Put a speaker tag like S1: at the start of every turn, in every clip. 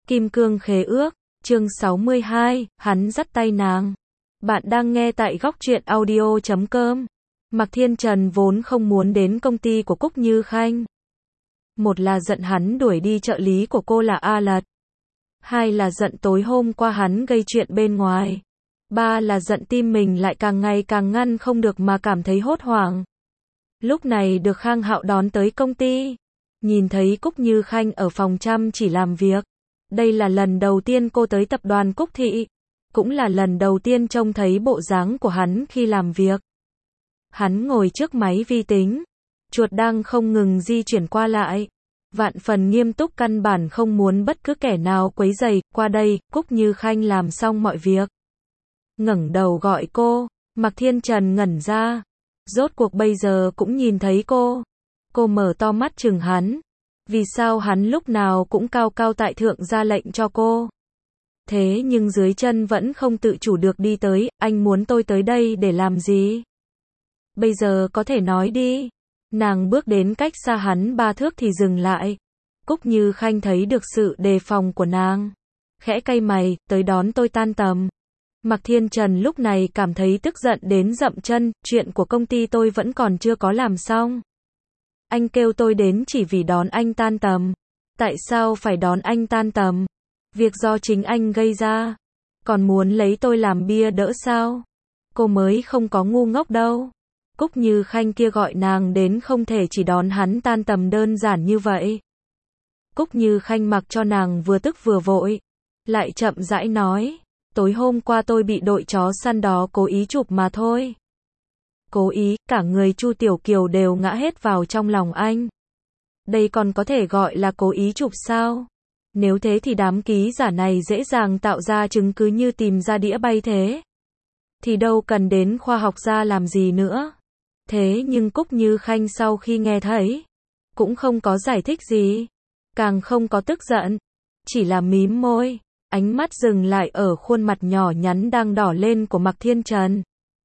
S1: Kim cương khế ước, chương 62, hắn dắt tay nàng. Bạn đang nghe tại góc truyện audio.com. Mạc Thiên Trần vốn không muốn đến công ty của Cúc Như Khanh. Một là giận hắn đuổi đi trợ lý của cô là A Lật. Hai là giận tối hôm qua hắn gây chuyện bên ngoài. Ba là giận tim mình lại càng ngày càng ngăn không được mà cảm thấy hốt hoảng. Lúc này được Khang Hạo đón tới công ty. Nhìn thấy Cúc Như Khanh ở phòng chăm chỉ làm việc. Đây là lần đầu tiên cô tới tập đoàn Cúc Thị. Cũng là lần đầu tiên trông thấy bộ dáng của hắn khi làm việc. Hắn ngồi trước máy vi tính. Chuột đang không ngừng di chuyển qua lại. Vạn phần nghiêm túc căn bản không muốn bất cứ kẻ nào quấy rầy. Qua đây, Cúc Như Khanh làm xong mọi việc. Ngẩng đầu gọi cô. Mạc Thiên Trần ngẩn ra. Rốt cuộc bây giờ cũng nhìn thấy cô. Cô mở to mắt chừng hắn. Vì sao hắn lúc nào cũng cao cao tại thượng ra lệnh cho cô? Thế nhưng dưới chân vẫn không tự chủ được đi tới, anh muốn tôi tới đây để làm gì? Bây giờ có thể nói đi. Nàng bước đến cách xa hắn 3 thước thì dừng lại. Cúc Như Khanh thấy được sự đề phòng của nàng. Khẽ cay mày, tới đón tôi tan tầm. Mạc Thiên Trần lúc này cảm thấy tức giận đến dậm chân, chuyện của công ty tôi vẫn còn chưa có làm xong. Anh kêu tôi đến chỉ vì đón anh tan tầm. Tại sao phải đón anh tan tầm? Việc do chính anh gây ra. Còn muốn lấy tôi làm bia đỡ sao? Cô mới không có ngu ngốc đâu. Cúc Như Khanh kia gọi nàng đến không thể chỉ đón hắn tan tầm đơn giản như vậy. Cúc Như Khanh mặc cho nàng vừa tức vừa vội. Lại chậm rãi nói. Tối hôm qua tôi bị đội chó săn đó cố ý chụp mà thôi. Cố ý, cả người Chu Tiểu Kiều đều ngã hết vào trong lòng anh. Đây còn có thể gọi là cố ý chụp sao? Nếu thế thì đám ký giả này dễ dàng tạo ra chứng cứ như tìm ra đĩa bay thế. Thì đâu cần đến khoa học gia làm gì nữa. Thế nhưng Cúc Như Khanh sau khi nghe thấy, cũng không có giải thích gì. Càng không có tức giận. Chỉ là mím môi. Ánh mắt dừng lại ở khuôn mặt nhỏ nhắn đang đỏ lên của Mạc Thiên Trần.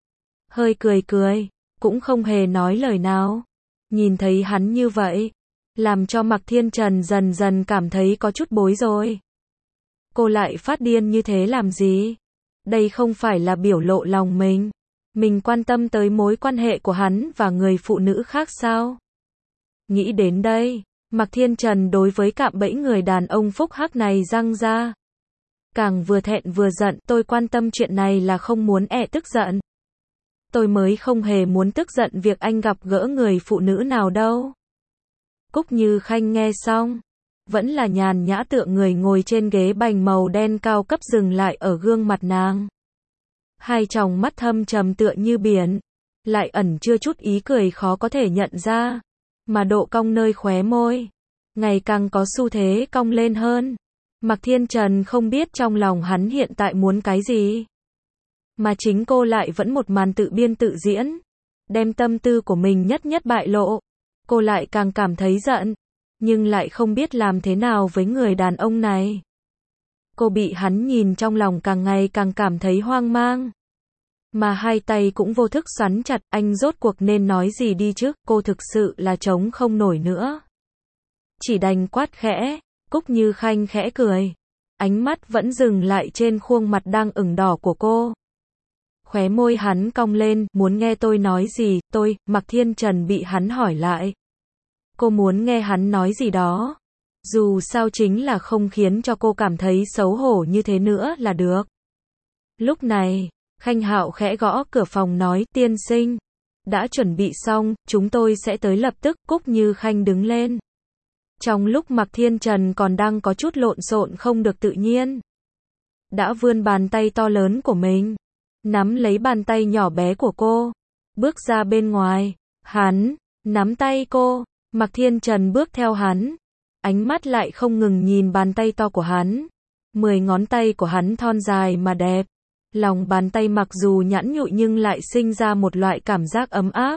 S1: Hơi cười cười, cũng không hề nói lời nào. Nhìn thấy hắn như vậy, làm cho Mạc Thiên Trần dần dần cảm thấy có chút bối rối. Cô lại phát điên như thế làm gì? Đây không phải là biểu lộ lòng mình. Mình quan tâm tới mối quan hệ của hắn và người phụ nữ khác sao? Nghĩ đến đây, Mạc Thiên Trần đối với cạm bẫy người đàn ông phúc hắc này răng ra. Càng vừa thẹn vừa giận, tôi quan tâm chuyện này là không muốn tức giận. Tôi mới không hề muốn tức giận việc anh gặp gỡ người phụ nữ nào đâu. Cúc Như Khanh nghe xong, vẫn là nhàn nhã tựa người ngồi trên ghế bành màu đen cao cấp dừng lại ở gương mặt nàng. Hai tròng mắt thâm trầm tựa như biển, lại ẩn chưa chút ý cười khó có thể nhận ra, mà độ cong nơi khóe môi, ngày càng có xu thế cong lên hơn. Mạc Thiên Trần không biết trong lòng hắn hiện tại muốn cái gì. Mà chính cô lại vẫn một màn tự biên tự diễn. Đem tâm tư của mình nhất nhất bại lộ. Cô lại càng cảm thấy giận. Nhưng lại không biết làm thế nào với người đàn ông này. Cô bị hắn nhìn trong lòng càng ngày càng cảm thấy hoang mang. Mà hai tay cũng vô thức xoắn chặt, anh rốt cuộc nên nói gì đi chứ, cô thực sự là chống không nổi nữa. Chỉ đành quát khẽ. Cúc Như Khanh khẽ cười. Ánh mắt vẫn dừng lại trên khuôn mặt đang ửng đỏ của cô. Khóe môi hắn cong lên, muốn nghe tôi nói gì, Mạc Thiên Trần bị hắn hỏi lại. Cô muốn nghe hắn nói gì đó. Dù sao chính là không khiến cho cô cảm thấy xấu hổ như thế nữa là được. Lúc này, Khanh Hạo khẽ gõ cửa phòng nói, tiên sinh. Đã chuẩn bị xong, chúng tôi sẽ tới lập tức. Cúc Như Khanh đứng lên. Trong lúc Mạc Thiên Trần còn đang có chút lộn xộn không được tự nhiên. Đã vươn bàn tay to lớn của mình. Nắm lấy bàn tay nhỏ bé của cô. Bước ra bên ngoài. Hắn, nắm tay cô. Mạc Thiên Trần bước theo hắn. Ánh mắt lại không ngừng nhìn bàn tay to của hắn. 10 ngón tay của hắn thon dài mà đẹp. Lòng bàn tay mặc dù nhẵn nhụi nhưng lại sinh ra một loại cảm giác ấm áp.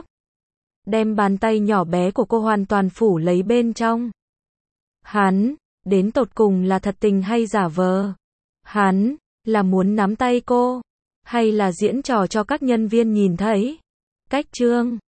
S1: Đem bàn tay nhỏ bé của cô hoàn toàn phủ lấy bên trong. Hắn, đến tột cùng là thật tình hay giả vờ? Hắn, là muốn nắm tay cô? Hay là diễn trò cho các nhân viên nhìn thấy? Cách chương